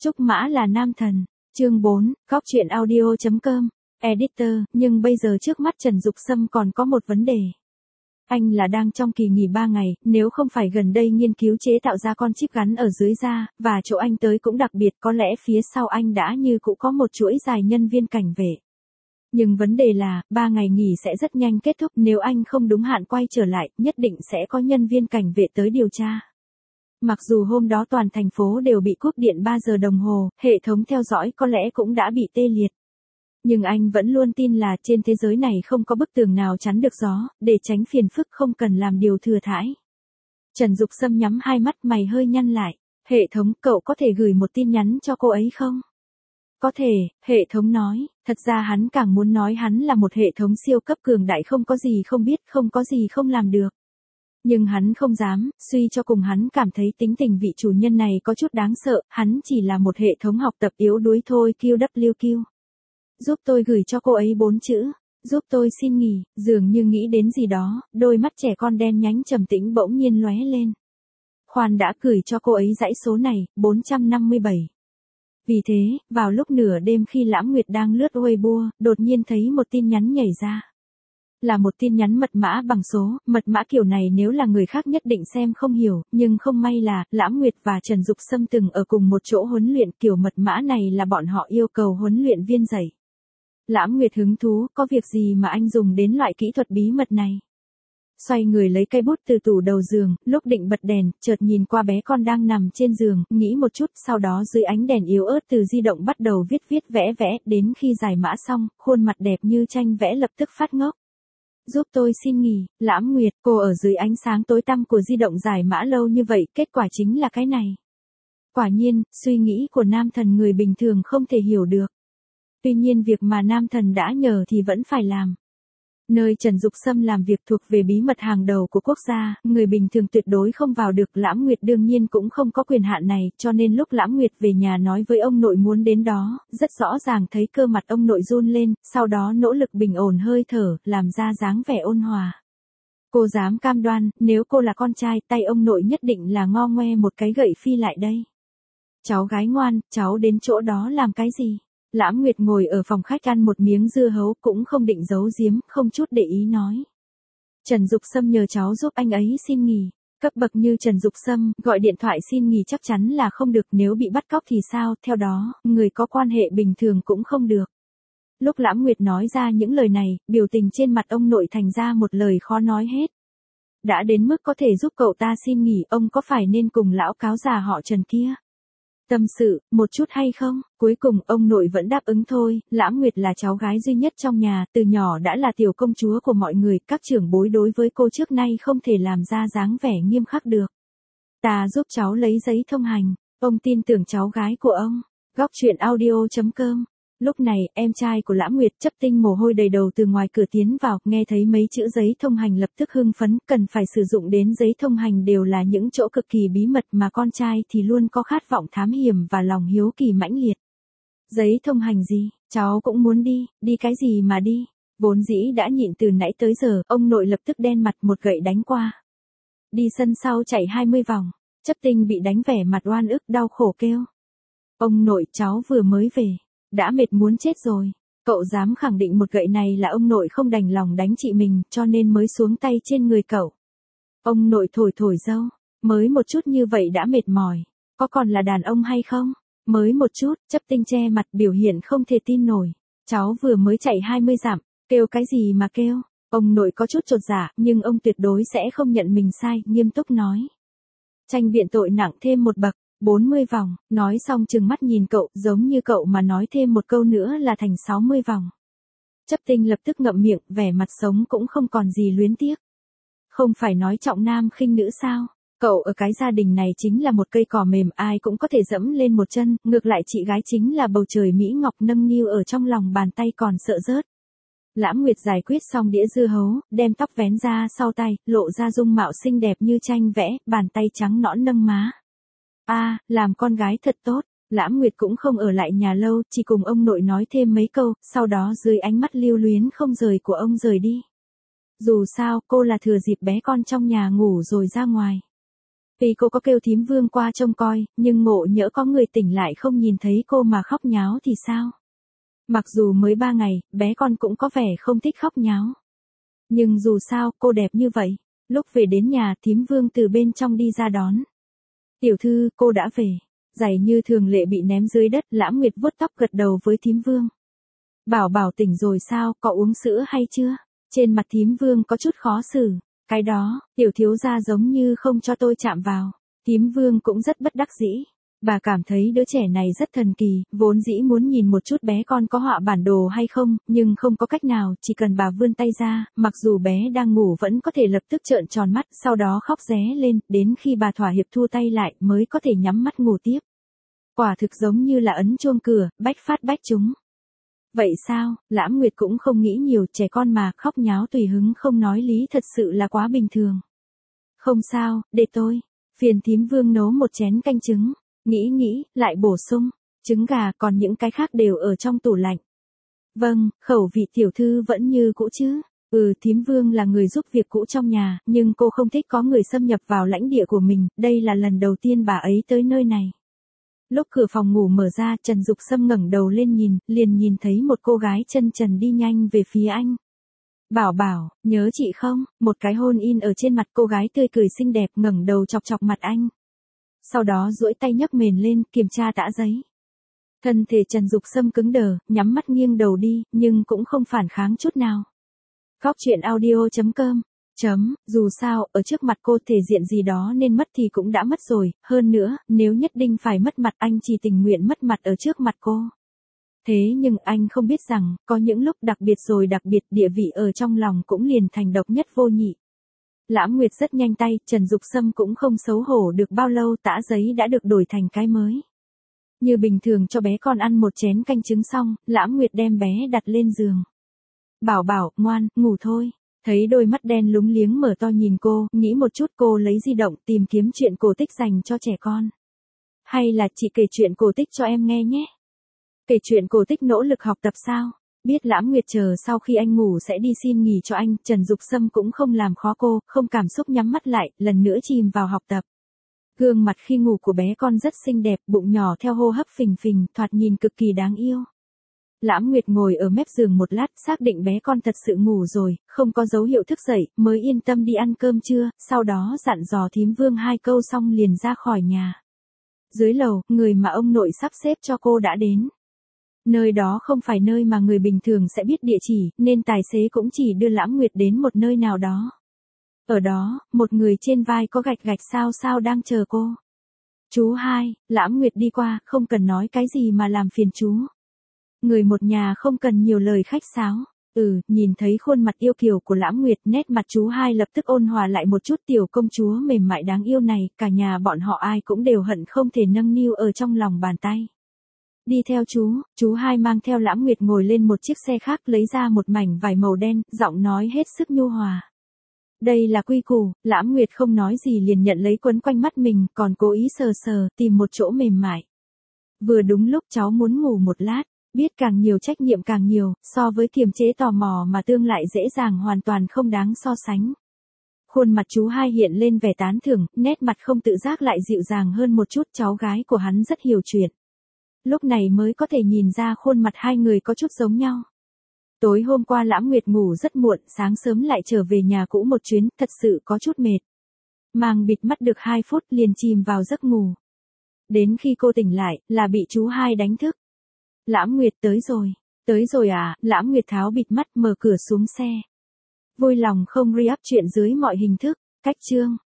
Trúc Mã là nam thần. Chương 4, Góc truyện audio.com. Editor, nhưng bây giờ trước mắt Trần Dục Sâm còn có một vấn đề. Anh là đang trong kỳ nghỉ 3 ngày, nếu không phải gần đây nghiên cứu chế tạo ra con chip gắn ở dưới da, và chỗ anh tới cũng đặc biệt, có lẽ phía sau anh đã như cũng có một chuỗi dài nhân viên cảnh vệ. Nhưng vấn đề là, 3 ngày nghỉ sẽ rất nhanh kết thúc, nếu anh không đúng hạn quay trở lại, nhất định sẽ có nhân viên cảnh vệ tới điều tra. Mặc dù hôm đó toàn thành phố đều bị cúp điện 3 giờ đồng hồ, hệ thống theo dõi có lẽ cũng đã bị tê liệt. Nhưng anh vẫn luôn tin là trên thế giới này không có bức tường nào chắn được gió, để tránh phiền phức không cần làm điều thừa thãi. Trần Dục Sâm nhắm hai mắt, mày hơi nhăn lại. Hệ thống, cậu có thể gửi một tin nhắn cho cô ấy không? Có thể, hệ thống nói, thật ra hắn càng muốn nói hắn là một hệ thống siêu cấp cường đại, không có gì không biết, không có gì không làm được. Nhưng hắn không dám, suy cho cùng hắn cảm thấy tính tình vị chủ nhân này có chút đáng sợ, hắn chỉ là một hệ thống học tập yếu đuối thôi. QWQ. Giúp tôi gửi cho cô ấy 4 chữ, giúp tôi xin nghỉ. Dường như nghĩ đến gì đó, đôi mắt trẻ con đen nhánh trầm tĩnh bỗng nhiên lóe lên. Khoan đã, gửi cho cô ấy dãy số này, 457. Vì thế, vào lúc nửa đêm khi Lãm Nguyệt đang lướt Weibo, đột nhiên thấy một tin nhắn nhảy ra. Là một tin nhắn mật mã bằng số, mật mã kiểu này nếu là người khác nhất định xem không hiểu, nhưng không may là, Lãm Nguyệt và Trần Dục Sâm từng ở cùng một chỗ huấn luyện, kiểu mật mã này là bọn họ yêu cầu huấn luyện viên dạy. Lãm Nguyệt hứng thú, có việc gì mà anh dùng đến loại kỹ thuật bí mật này? Xoay người lấy cây bút từ tủ đầu giường, lúc định bật đèn, chợt nhìn qua bé con đang nằm trên giường, nghĩ một chút, sau đó dưới ánh đèn yếu ớt từ di động bắt đầu viết vẽ, đến khi giải mã xong, khuôn mặt đẹp như tranh vẽ lập tức phát ngốc. Giúp tôi xin nghỉ. Lãm Nguyệt, cô ở dưới ánh sáng tối tăm của di động giải mã lâu như vậy, kết quả chính là cái này. Quả nhiên, suy nghĩ của nam thần người bình thường không thể hiểu được. Tuy nhiên việc mà nam thần đã nhờ thì vẫn phải làm. Nơi Trần Dục Sâm làm việc thuộc về bí mật hàng đầu của quốc gia, người bình thường tuyệt đối không vào được. Lãm Nguyệt đương nhiên cũng không có quyền hạn này, cho nên lúc Lãm Nguyệt về nhà nói với ông nội muốn đến đó, rất rõ ràng thấy cơ mặt ông nội run lên, sau đó nỗ lực bình ổn hơi thở, làm ra dáng vẻ ôn hòa. Cô dám cam đoan, nếu cô là con trai, tay ông nội nhất định là ngo ngoe một cái gậy phi lại đây. Cháu gái ngoan, cháu đến chỗ đó làm cái gì? Lãm Nguyệt ngồi ở phòng khách ăn một miếng dưa hấu, cũng không định giấu giếm, không chút để ý nói. Trần Dục Sâm nhờ cháu giúp anh ấy xin nghỉ. Cấp bậc như Trần Dục Sâm, gọi điện thoại xin nghỉ chắc chắn là không được, nếu bị bắt cóc thì sao, theo đó, người có quan hệ bình thường cũng không được. Lúc Lãm Nguyệt nói ra những lời này, biểu tình trên mặt ông nội thành ra một lời khó nói hết. Đã đến mức có thể giúp cậu ta xin nghỉ, ông có phải nên cùng lão cáo già họ Trần kia tâm sự một chút hay không? Cuối cùng ông nội vẫn đáp ứng thôi. Lãm Nguyệt là cháu gái duy nhất trong nhà, từ nhỏ đã là tiểu công chúa của mọi người, các trưởng bối đối với cô trước nay không thể làm ra dáng vẻ nghiêm khắc được. Ta giúp cháu lấy giấy thông hành. Ông tin tưởng cháu gái của ông. Góc truyện audio.com. Lúc này, em trai của Lãm Nguyệt chấp tinh mồ hôi đầy đầu từ ngoài cửa tiến vào, nghe thấy mấy chữ giấy thông hành lập tức hưng phấn, cần phải sử dụng đến giấy thông hành đều là những chỗ cực kỳ bí mật mà con trai thì luôn có khát vọng thám hiểm và lòng hiếu kỳ mãnh liệt. Giấy thông hành gì, cháu cũng muốn đi cái gì mà đi, vốn dĩ đã nhịn từ nãy tới giờ, ông nội lập tức đen mặt, một gậy đánh qua. Đi sân sau chạy 20 vòng, chấp tinh bị đánh vẻ mặt oan ức đau khổ kêu. Ông nội, cháu vừa mới về. Đã mệt muốn chết rồi. Cậu dám khẳng định một gậy này là ông nội không đành lòng đánh chị mình, cho nên mới xuống tay trên người cậu. Ông nội thổi dâu. Mới một chút như vậy đã mệt mỏi. Có còn là đàn ông hay không? Mới một chút, chấp tinh che mặt biểu hiện không thể tin nổi. Cháu vừa mới chạy 20 dặm, kêu cái gì mà kêu? Ông nội có chút chột dạ, nhưng ông tuyệt đối sẽ không nhận mình sai, nghiêm túc nói. Tranh biện tội nặng thêm một bậc. 40 vòng, nói xong trừng mắt nhìn cậu, giống như cậu mà nói thêm một câu nữa là thành 60 vòng. Chấp tinh lập tức ngậm miệng, vẻ mặt sống cũng không còn gì luyến tiếc. Không phải nói trọng nam khinh nữ sao? Cậu ở cái gia đình này chính là một cây cỏ mềm, ai cũng có thể dẫm lên một chân, ngược lại chị gái chính là bầu trời Mỹ Ngọc nâng niu ở trong lòng bàn tay còn sợ rớt. Lãm Nguyệt giải quyết xong đĩa dưa hấu, đem tóc vén ra sau tay, lộ ra dung mạo xinh đẹp như tranh vẽ, bàn tay trắng nõn nâng má. Làm con gái thật tốt. Lãm Nguyệt cũng không ở lại nhà lâu, chỉ cùng ông nội nói thêm mấy câu, sau đó dưới ánh mắt lưu luyến không rời của ông rời đi. Dù sao, cô là thừa dịp bé con trong nhà ngủ rồi ra ngoài. Tuy cô có kêu thím Vương qua trông coi, nhưng ngộ nhỡ có người tỉnh lại không nhìn thấy cô mà khóc nháo thì sao? Mặc dù mới 3 ngày, bé con cũng có vẻ không thích khóc nháo. Nhưng dù sao, cô đẹp như vậy. Lúc về đến nhà, thím Vương từ bên trong đi ra đón. Tiểu thư, cô đã về. Giày như thường lệ bị ném dưới đất, Lãm Nguyệt vuốt tóc gật đầu với thím Vương. Bảo Bảo tỉnh rồi sao, có uống sữa hay chưa? Trên mặt thím Vương có chút khó xử. Cái đó, tiểu thiếu gia giống như không cho tôi chạm vào. Thím Vương cũng rất bất đắc dĩ. Bà cảm thấy đứa trẻ này rất thần kỳ, vốn dĩ muốn nhìn một chút bé con có họa bản đồ hay không, nhưng không có cách nào, chỉ cần bà vươn tay ra, mặc dù bé đang ngủ vẫn có thể lập tức trợn tròn mắt, sau đó khóc ré lên, đến khi bà thỏa hiệp thu tay lại mới có thể nhắm mắt ngủ tiếp. Quả thực giống như là ấn chuông cửa, bách phát bách trúng. Vậy sao, Lãm Nguyệt cũng không nghĩ nhiều, trẻ con mà, khóc nháo tùy hứng không nói lý thật sự là quá bình thường. Không sao, để tôi. Phiền thím Vương nấu một chén canh trứng. Nghĩ, lại bổ sung. Trứng gà còn những cái khác đều ở trong tủ lạnh. Vâng, khẩu vị tiểu thư vẫn như cũ chứ. Thím Vương là người giúp việc cũ trong nhà, nhưng cô không thích có người xâm nhập vào lãnh địa của mình, đây là lần đầu tiên bà ấy tới nơi này. Lúc cửa phòng ngủ mở ra, Trần Dục Sâm ngẩng đầu lên nhìn, liền nhìn thấy một cô gái chân trần đi nhanh về phía anh. Bảo Bảo, nhớ chị không? Một cái hôn in ở trên mặt, cô gái tươi cười xinh đẹp ngẩng đầu chọc chọc mặt anh. Sau đó duỗi tay nhấc mền lên, kiểm tra tã giấy. Thân thể Trần Dục Sâm cứng đờ, nhắm mắt nghiêng đầu đi, nhưng cũng không phản kháng chút nào. Góc truyện audio.com. Dù sao, ở trước mặt cô thể diện gì đó nên mất thì cũng đã mất rồi, hơn nữa, nếu nhất định phải mất mặt anh chỉ tình nguyện mất mặt ở trước mặt cô. Thế nhưng anh không biết rằng, có những lúc đặc biệt rồi đặc biệt địa vị ở trong lòng cũng liền thành độc nhất vô nhị. Lãm Nguyệt rất nhanh tay, Trần Dục Sâm cũng không xấu hổ được bao lâu tã giấy đã được đổi thành cái mới. Như bình thường cho bé con ăn một chén canh trứng xong, Lãm Nguyệt đem bé đặt lên giường. Bảo Bảo, ngoan, ngủ thôi. Thấy đôi mắt đen lúng liếng mở to nhìn cô, nghĩ một chút cô lấy di động tìm kiếm chuyện cổ tích dành cho trẻ con. Hay là chị kể chuyện cổ tích cho em nghe nhé. Kể chuyện cổ tích nỗ lực học tập sao? Biết Lãm Nguyệt chờ sau khi anh ngủ sẽ đi xin nghỉ cho anh, Trần Dục Sâm cũng không làm khó cô, không cảm xúc nhắm mắt lại, lần nữa chìm vào học tập. Gương mặt khi ngủ của bé con rất xinh đẹp, bụng nhỏ theo hô hấp phình phình, thoạt nhìn cực kỳ đáng yêu. Lãm Nguyệt ngồi ở mép giường một lát, xác định bé con thật sự ngủ rồi, không có dấu hiệu thức dậy, mới yên tâm đi ăn cơm trưa, sau đó dặn dò thím Vương 2 câu xong liền ra khỏi nhà. Dưới lầu, người mà ông nội sắp xếp cho cô đã đến. Nơi đó không phải nơi mà người bình thường sẽ biết địa chỉ, nên tài xế cũng chỉ đưa Lãm Nguyệt đến một nơi nào đó. Ở đó, một người trên vai có gạch gạch sao sao đang chờ cô. Chú hai, Lãm Nguyệt đi qua, không cần nói cái gì mà làm phiền chú. Người một nhà không cần nhiều lời khách sáo. Nhìn thấy khuôn mặt yêu kiều của Lãm Nguyệt, nét mặt chú hai lập tức ôn hòa lại một chút, tiểu công chúa mềm mại đáng yêu này, cả nhà bọn họ ai cũng đều hận không thể nâng niu ở trong lòng bàn tay. Đi theo chú hai mang theo Lãm Nguyệt ngồi lên một chiếc xe khác lấy ra một mảnh vải màu đen, giọng nói hết sức nhu hòa. Đây là quy củ, Lãm Nguyệt không nói gì liền nhận lấy quấn quanh mắt mình, còn cố ý sờ sờ, tìm một chỗ mềm mại. Vừa đúng lúc cháu muốn ngủ một lát, biết càng nhiều trách nhiệm càng nhiều, so với kiềm chế tò mò mà tương lại dễ dàng hoàn toàn không đáng so sánh. Khuôn mặt chú hai hiện lên vẻ tán thưởng, nét mặt không tự giác lại dịu dàng hơn một chút, cháu gái của hắn rất hiểu chuyện. Lúc này mới có thể nhìn ra khuôn mặt hai người có chút giống nhau. Tối hôm qua Lãm Nguyệt ngủ rất muộn, sáng sớm lại trở về nhà cũ một chuyến, thật sự có chút mệt. Mang bịt mắt được 2 phút liền chìm vào giấc ngủ. Đến khi cô tỉnh lại, là bị chú hai đánh thức. Lãm Nguyệt tới rồi à? Lãm Nguyệt tháo bịt mắt mở cửa xuống xe. Vui lòng không re-up chuyện dưới mọi hình thức, cách chương.